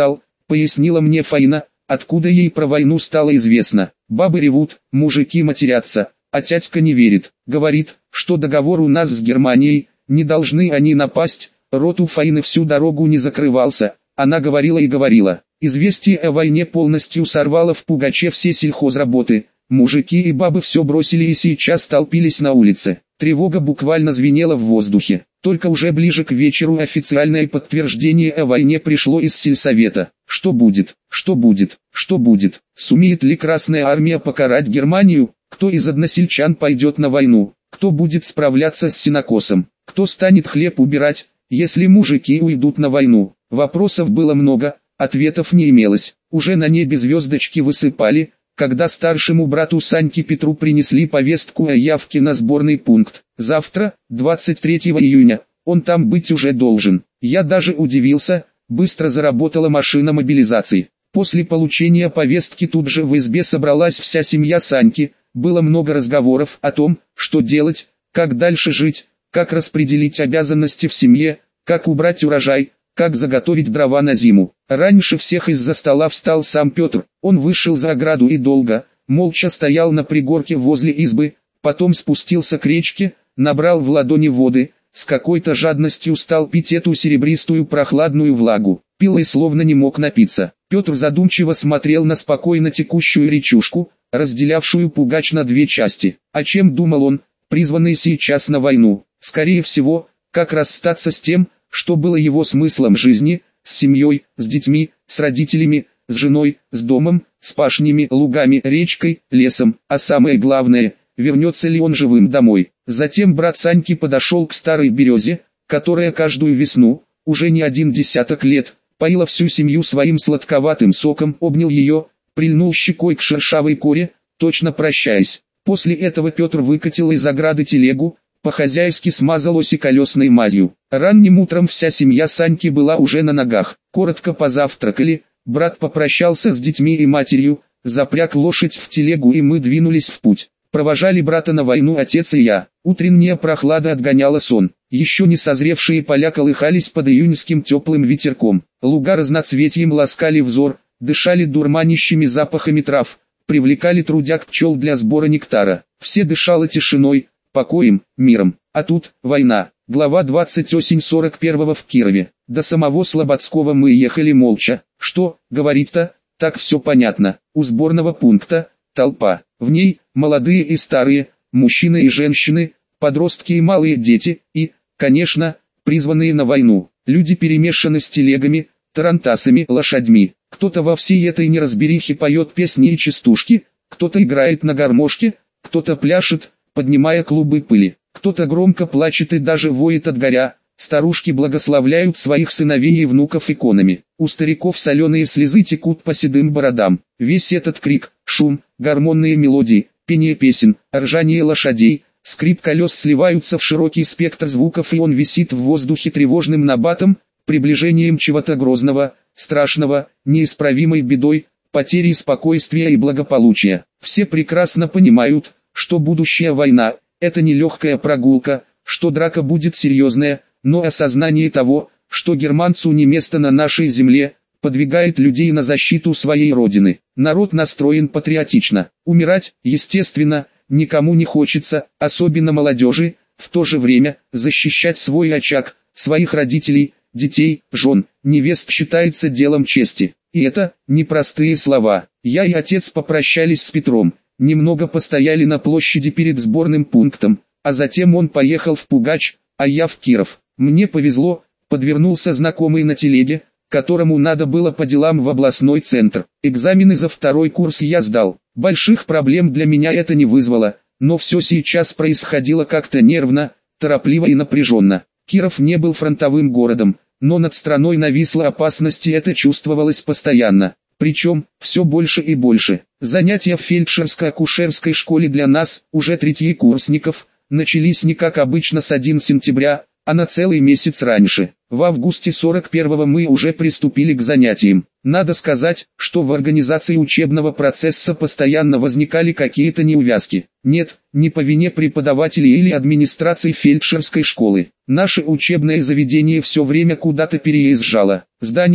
пояснила мне Фаина, откуда ей про войну стало известно. Бабы ревут, мужики матерятся, а тятька не верит. Говорит, что договор у нас с Германией, не должны они напасть. Рот у Фаины всю дорогу не закрывался, она говорила и говорила. Известие о войне полностью сорвало в Пугаче все сельхозработы. Мужики и бабы все бросили и сейчас толпились на улице. Тревога буквально звенела в воздухе. Только уже ближе к вечеру официальное подтверждение о войне пришло из сельсовета. Что будет? Что будет? Что будет? Сумеет ли Красная Армия покарать Германию? Кто из односельчан пойдет на войну? Кто будет справляться с сенокосом? Кто станет хлеб убирать, если мужики уйдут на войну? Вопросов было много, ответов не имелось. Уже на небе звездочки высыпали, когда старшему брату Саньке Петру принесли повестку о явке на сборный пункт. Завтра, двадцать третьего июня, он там быть уже должен. Я даже удивился, быстро заработала машина мобилизации. После получения повестки тут же в избе собралась вся семья Саньки. Было много разговоров о том, что делать, как дальше жить, как распределить обязанности в семье, как убрать урожай, как заготовить дрова на зиму. Раньше всех из-за стола встал сам Петр. Он вышел за ограду и долго, молча стоял на пригорке возле избы, потом спустился к речке, набрал в ладони воды, с какой-то жадностью стал пить эту серебристую прохладную влагу. Пил и словно не мог напиться. Петр задумчиво смотрел на спокойно текущую речушку, разделявшую Пугач на две части. О чем думал он, призванный сейчас на войну? Скорее всего, как расстаться с тем, что было его смыслом жизни, с семьей, с детьми, с родителями, с женой, с домом, с пашнями, лугами, речкой, лесом, а самое главное, вернется ли он живым домой. Затем брат Саньки подошел к старой березе, которая каждую весну, уже не один десяток лет, поила всю семью своим сладковатым соком, обнял ее, прильнул щекой к шершавой коре, точно прощаясь. После этого Петр выкатил из ограды телегу, по-хозяйски смазал оси колесной мазью. Ранним утром вся семья Саньки была уже на ногах. Коротко позавтракали, брат попрощался с детьми и матерью, запряг лошадь в телегу и мы двинулись в путь. Провожали брата на войну отец и я. Утренняя прохлада отгоняла сон. Еще не созревшие поля колыхались под июньским теплым ветерком. Луга разноцветием ласкали взор, дышали дурманящими запахами трав, привлекали трудяг пчел для сбора нектара. Все дышало тишиной, покоем, миром. А тут, война. Глава двадцать. Осень сорок первого в Кирове. До самого Слободского мы ехали молча. Что, говорить-то, так все понятно. У сборного пункта, толпа. В ней, молодые и старые, мужчины и женщины, подростки и малые дети, и, конечно, призванные на войну. Люди перемешаны с телегами, тарантасами, лошадьми. Кто-то во всей этой неразберихе поет песни и частушки, кто-то играет на гармошке, кто-то пляшет, поднимая клубы пыли. Кто-то громко плачет и даже воет от горя. Старушки благословляют своих сыновей и внуков иконами. У стариков соленые слезы текут по седым бородам. Весь этот крик, шум, гормонные мелодии, пение песен, ржание лошадей, скрип колес сливаются в широкий спектр звуков, и он висит в воздухе тревожным набатом, приближением чего-то грозного, страшного, неисправимой бедой, потерей спокойствия и благополучия. Все прекрасно понимают, что будущая война – это не легкая прогулка, что драка будет серьезная, но осознание того, что германцу не место на нашей земле, подвигает людей на защиту своей родины. Народ настроен патриотично. Умирать, естественно, никому не хочется, особенно молодежи. В то же время, защищать свой очаг, своих родителей, детей, жен, невест считается делом чести. И это непростые слова. Я и отец попрощались с Петром, немного постояли на площади перед сборным пунктом, а затем он поехал в Пугач, а я в Киров. Мне повезло, подвернулся знакомый на телеге, которому надо было по делам в областной центр. Экзамены за второй курс я сдал. Больших проблем для меня это не вызвало, но все сейчас происходило как-то нервно, торопливо и напряженно. Киров не был фронтовым городом, но над страной нависла опасность, и это чувствовалось постоянно. Причем, все больше и больше. Занятия в фельдшерско-акушерской школе для нас, уже третьекурсников, начались не как обычно с первого сентября, а на целый месяц раньше. В августе сорок первого мы уже приступили к занятиям. Надо сказать, что в организации учебного процесса постоянно возникали какие-то неувязки. Нет, не по вине преподавателей или администрации фельдшерской школы. Наше учебное заведение все время куда-то переезжало. Здание,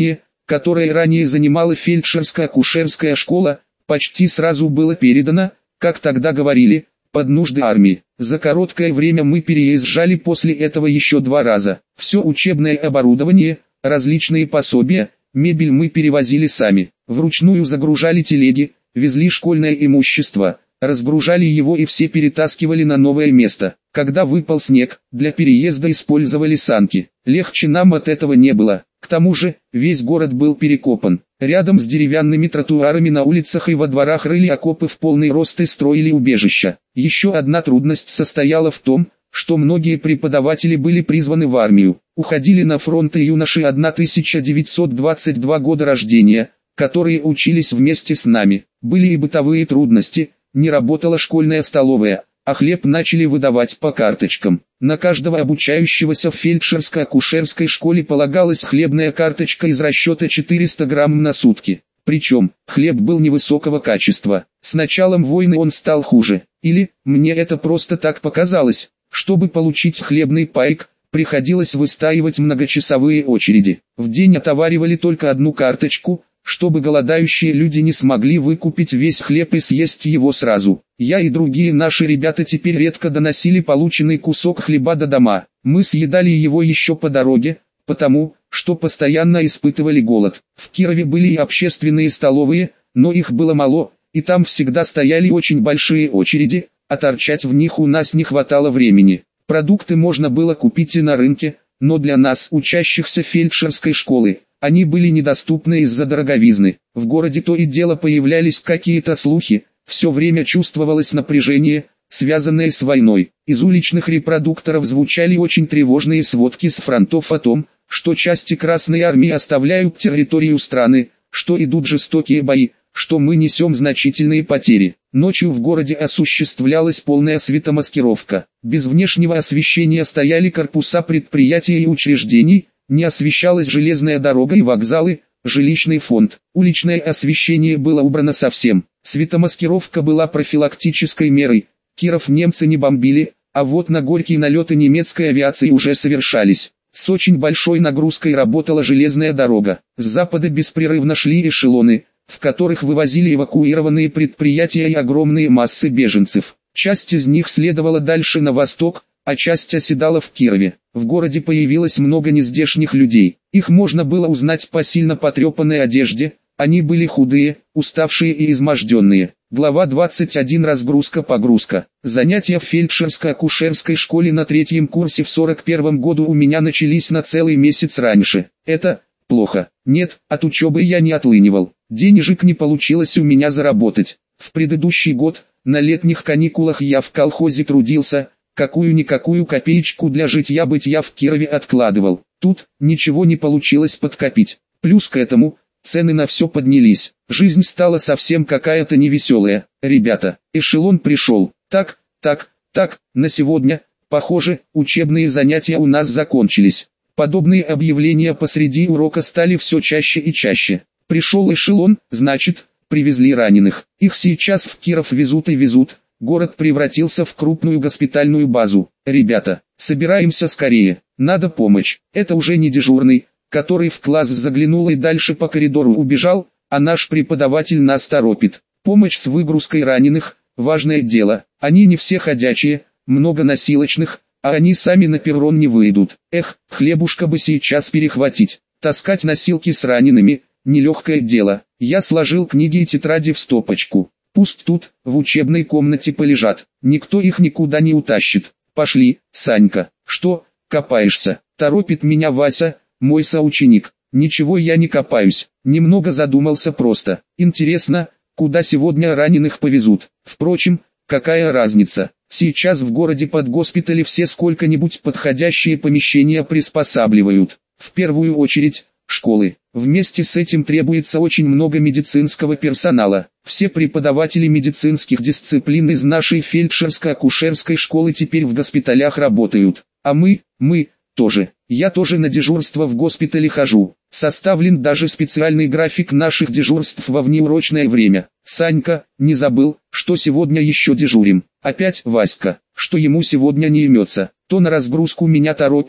которое ранее занимала фельдшерско-акушерская школа, почти сразу было передано, как тогда говорили, под нужды армии. За короткое время мы переезжали после этого еще два раза. Все учебное оборудование, различные пособия, мебель мы перевозили сами. Вручную загружали телеги, везли школьное имущество, разгружали его и все перетаскивали на новое место. Когда выпал снег, для переезда использовали санки. Легче нам от этого не было. К тому же, весь город был перекопан. Рядом с деревянными тротуарами на улицах и во дворах рыли окопы в полный рост и строили убежища. Еще одна трудность состояла в том, что многие преподаватели были призваны в армию. Уходили на фронт и юноши тысяча девятьсот двадцать два года рождения, которые учились вместе с нами. Были и бытовые трудности, не работала школьная столовая, а хлеб начали выдавать по карточкам. На каждого обучающегося в фельдшерско-акушерской школе полагалась хлебная карточка из расчета четыреста грамм на сутки. Причем, хлеб был невысокого качества. С началом войны он стал хуже. Или, мне это просто так показалось, чтобы получить хлебный пайк, приходилось выстаивать многочасовые очереди. В день отоваривали только одну карточку, чтобы голодающие люди не смогли выкупить весь хлеб и съесть его сразу. Я и другие наши ребята теперь редко доносили полученный кусок хлеба до дома. Мы съедали его еще по дороге, потому, что постоянно испытывали голод. В Кирове были и общественные столовые, но их было мало, и там всегда стояли очень большие очереди, а торчать в них у нас не хватало времени. Продукты можно было купить и на рынке, но для нас, учащихся фельдшерской школы, они были недоступны из-за дороговизны. В городе то и дело появлялись какие-то слухи, все время чувствовалось напряжение, связанное с войной. Из уличных репродукторов звучали очень тревожные сводки с фронтов о том, что части Красной Армии оставляют территорию страны, что идут жестокие бои, что мы несем значительные потери. Ночью в городе осуществлялась полная светомаскировка. Без внешнего освещения стояли корпуса предприятий и учреждений, не освещалась железная дорога и вокзалы, жилищный фонд. Уличное освещение было убрано совсем. Светомаскировка была профилактической мерой. Киров немцы не бомбили, а вот на Горький налеты немецкой авиации уже совершались. С очень большой нагрузкой работала железная дорога. С запада беспрерывно шли эшелоны, в которых вывозили эвакуированные предприятия и огромные массы беженцев. Часть из них следовала дальше на восток, а часть оседала в Кирове. В городе появилось много нездешних людей. Их можно было узнать по сильно потрепанной одежде, они были худые, уставшие и изможденные. Глава двадцать один. Разгрузка-погрузка. Занятия в фельдшерско-акушерской школе на третьем курсе в сорок первом году у меня начались на целый месяц раньше. Это плохо. Нет, от учебы я не отлынивал. Денежек не получилось у меня заработать. В предыдущий год, на летних каникулах я в колхозе трудился, какую-никакую копеечку для житья-бытия в Кирове откладывал. Тут ничего не получилось подкопить. Плюс к этому, цены на все поднялись. Жизнь стала совсем какая-то невеселая. Ребята, эшелон пришел. Так, так, так, на сегодня, похоже, учебные занятия у нас закончились. Подобные объявления посреди урока стали все чаще и чаще. Пришел эшелон, значит, привезли раненых. Их сейчас в Киров везут и везут. Город превратился в крупную госпитальную базу. Ребята, собираемся скорее. Надо помощь. Это уже не дежурный, который в класс заглянул и дальше по коридору убежал, а наш преподаватель нас торопит. Помощь с выгрузкой раненых – важное дело. Они не все ходячие, много носилочных, а они сами на перрон не выйдут. Эх, хлебушка бы сейчас перехватить. Таскать носилки с ранеными – нелегкое дело. Я сложил книги и тетради в стопочку. Пусть тут, в учебной комнате полежат. Никто их никуда не утащит. Пошли, Санька. Что, копаешься? Торопит меня Вася, мой соученик. Ничего я не копаюсь. Немного задумался просто. Интересно, куда сегодня раненых повезут? Впрочем, какая разница? Сейчас в городе под госпитали все сколько-нибудь подходящие помещения приспосабливают. В первую очередь, школы. Вместе с этим требуется очень много медицинского персонала. Все преподаватели медицинских дисциплин из нашей фельдшерско-акушерской школы теперь в госпиталях работают. А мы, мы, тоже. Я тоже на дежурство в госпитале хожу. Составлен даже специальный график наших дежурств во внеурочное время. Санька, не забыл, что сегодня еще дежурим. Опять Васька, что ему сегодня не имется. То на разгрузку меня торопит,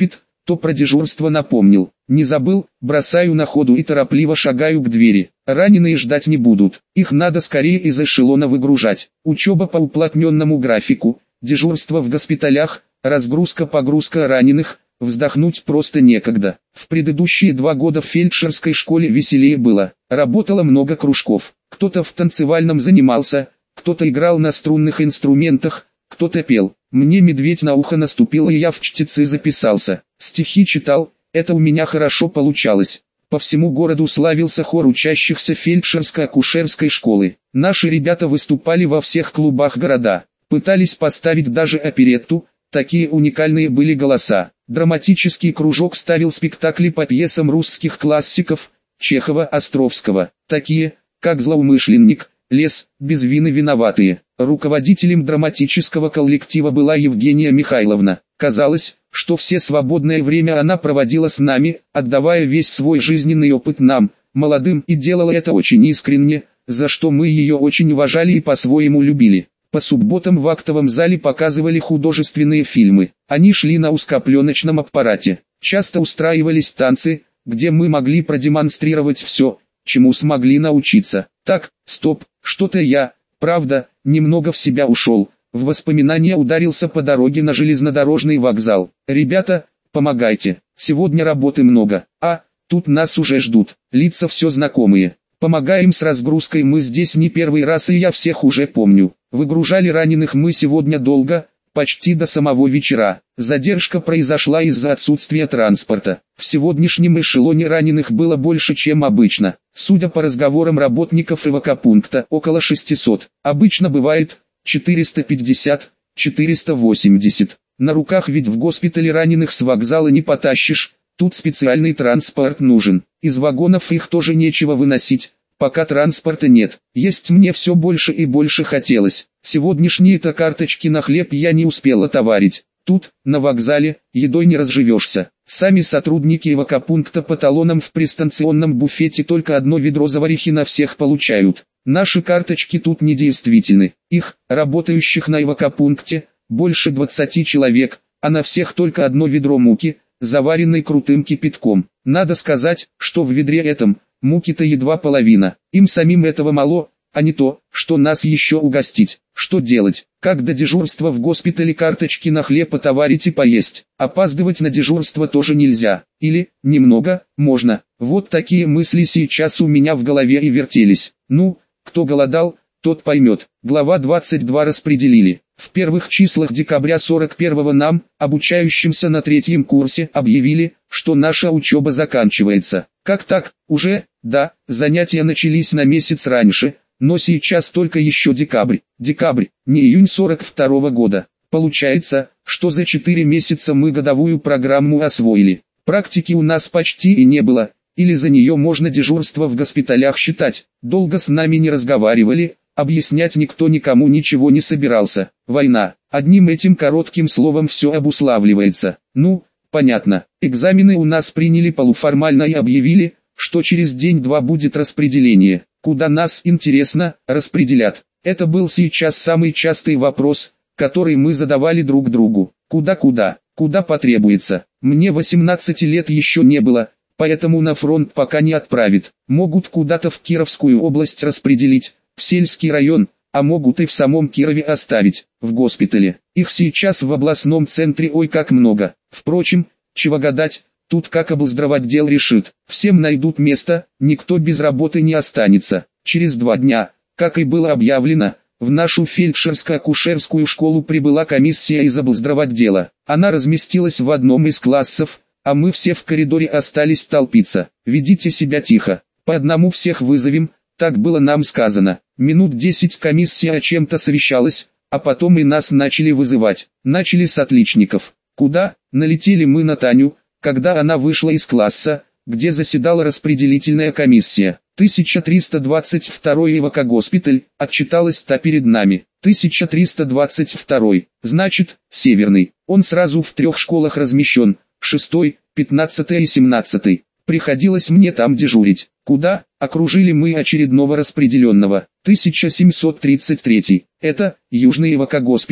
то про дежурство напомнил. Не забыл, бросаю на ходу и торопливо шагаю к двери. Раненые ждать не будут, их надо скорее из эшелона выгружать. Учеба по уплотненному графику, дежурство в госпиталях, разгрузка-погрузка раненых, вздохнуть просто некогда. В предыдущие два года в фельдшерской школе веселее было. Работало много кружков. Кто-то в танцевальном занимался, кто-то играл на струнных инструментах, кто-то пел. Мне медведь на ухо наступил, и я в чтецы записался. Стихи читал, это у меня хорошо получалось. По всему городу славился хор учащихся фельдшерско-акушерской школы. Наши ребята выступали во всех клубах города. Пытались поставить даже оперетту, такие уникальные были голоса. Драматический кружок ставил спектакли по пьесам русских классиков, Чехова, Островского, такие, как «Злоумышленник», «Лес», «Без вины виноватые». Руководителем драматического коллектива была Евгения Михайловна. Казалось, что все свободное время она проводила с нами, отдавая весь свой жизненный опыт нам, молодым, и делала это очень искренне, за что мы ее очень уважали и по-своему любили. По субботам в актовом зале показывали художественные фильмы. Они шли на узкопленочном аппарате. Часто устраивались танцы, где мы могли продемонстрировать все, чему смогли научиться. Так, стоп, что-то я, правда, немного в себя ушел. В воспоминания ударился по дороге на железнодорожный вокзал. Ребята, помогайте, сегодня работы много. А, тут нас уже ждут, лица все знакомые. Помогаем с разгрузкой мы здесь не первый раз, и я всех уже помню. Выгружали раненых мы сегодня долго, почти до самого вечера. Задержка произошла из-за отсутствия транспорта. В сегодняшнем эшелоне раненых было больше, чем обычно. Судя по разговорам работников эвакопункта, около шестисот. Обычно бывает четыреста пятьдесят — четыреста восемьдесят. На руках ведь в госпитале раненых с вокзала не потащишь. Тут специальный транспорт нужен. Из вагонов их тоже нечего выносить, пока транспорта нет. Есть мне все больше и больше хотелось. Сегодняшние-то карточки на хлеб я не успел отоварить. Тут, на вокзале, едой не разживешься. Сами сотрудники эвакопункта по талонам в пристанционном буфете только одно ведро заварихи на всех получают. Наши карточки тут недействительны. Их, работающих на эвакопункте, больше двадцати человек, а на всех только одно ведро муки, заваренной крутым кипятком. Надо сказать, что в ведре этом, муки-то едва половина. Им самим этого мало, а не то, что нас еще угостить. Что делать? Как до дежурства в госпитале карточки на хлеб отоварить и поесть? Опаздывать на дежурство тоже нельзя. Или, немного, можно. Вот такие мысли сейчас у меня в голове и вертелись. Ну, кто голодал, тот поймет. Глава двадцать два распределили. В первых числах декабря сорок первого нам, обучающимся на третьем курсе, объявили, что наша учеба заканчивается. Как так? Уже? Да, занятия начались на месяц раньше, но сейчас только еще декабрь. Декабрь, не июнь сорок второго года. Получается, что за четыре месяца мы годовую программу освоили. Практики у нас почти и не было, или за нее можно дежурство в госпиталях считать. Долго с нами не разговаривали. Объяснять никто никому ничего не собирался. Война. Одним этим коротким словом все обуславливается. Ну, понятно. Экзамены у нас приняли полуформально и объявили, что через день-два будет распределение. Куда нас, интересно, распределят? Это был сейчас самый частый вопрос, который мы задавали друг другу. Куда-куда? Куда потребуется? Мне восемнадцати лет еще не было, поэтому на фронт пока не отправят. Могут куда-то в Кировскую область распределить, в сельский район, а могут и в самом Кирове оставить, в госпитале. Их сейчас в областном центре ой как много. Впрочем, чего гадать, тут как облздравотдел решит. Всем найдут место, никто без работы не останется. Через два дня, как и было объявлено, в нашу фельдшерско-акушерскую школу прибыла комиссия из облздравотдела. Она разместилась в одном из классов, а мы все в коридоре остались толпиться. Ведите себя тихо, по одному всех вызовем. Так было нам сказано. Минут десять комиссия о чем-то совещалась, а потом и нас начали вызывать. Начали с отличников. Куда? Налетели мы на Таню, когда она вышла из класса, где заседала распределительная комиссия. тысяча триста двадцать второй эвакогоспиталь, отчиталась та перед нами. тысяча триста двадцать второй, значит, северный. Он сразу в трех школах размещен, шестой, пятнадцатый и семнадцатый. Приходилось мне там дежурить. Куда? Окружили мы очередного распределенного. тысяча семьсот тридцать третий. Это, Южный эвакогоспиталь.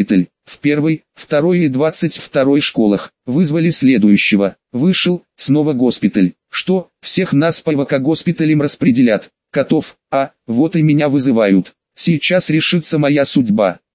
В первой, второй и двадцать второй школах. Вызвали следующего. Вышел, снова госпиталь. Что, всех нас по эвакогоспиталям распределят? Котов, а, вот и меня вызывают. Сейчас решится моя судьба.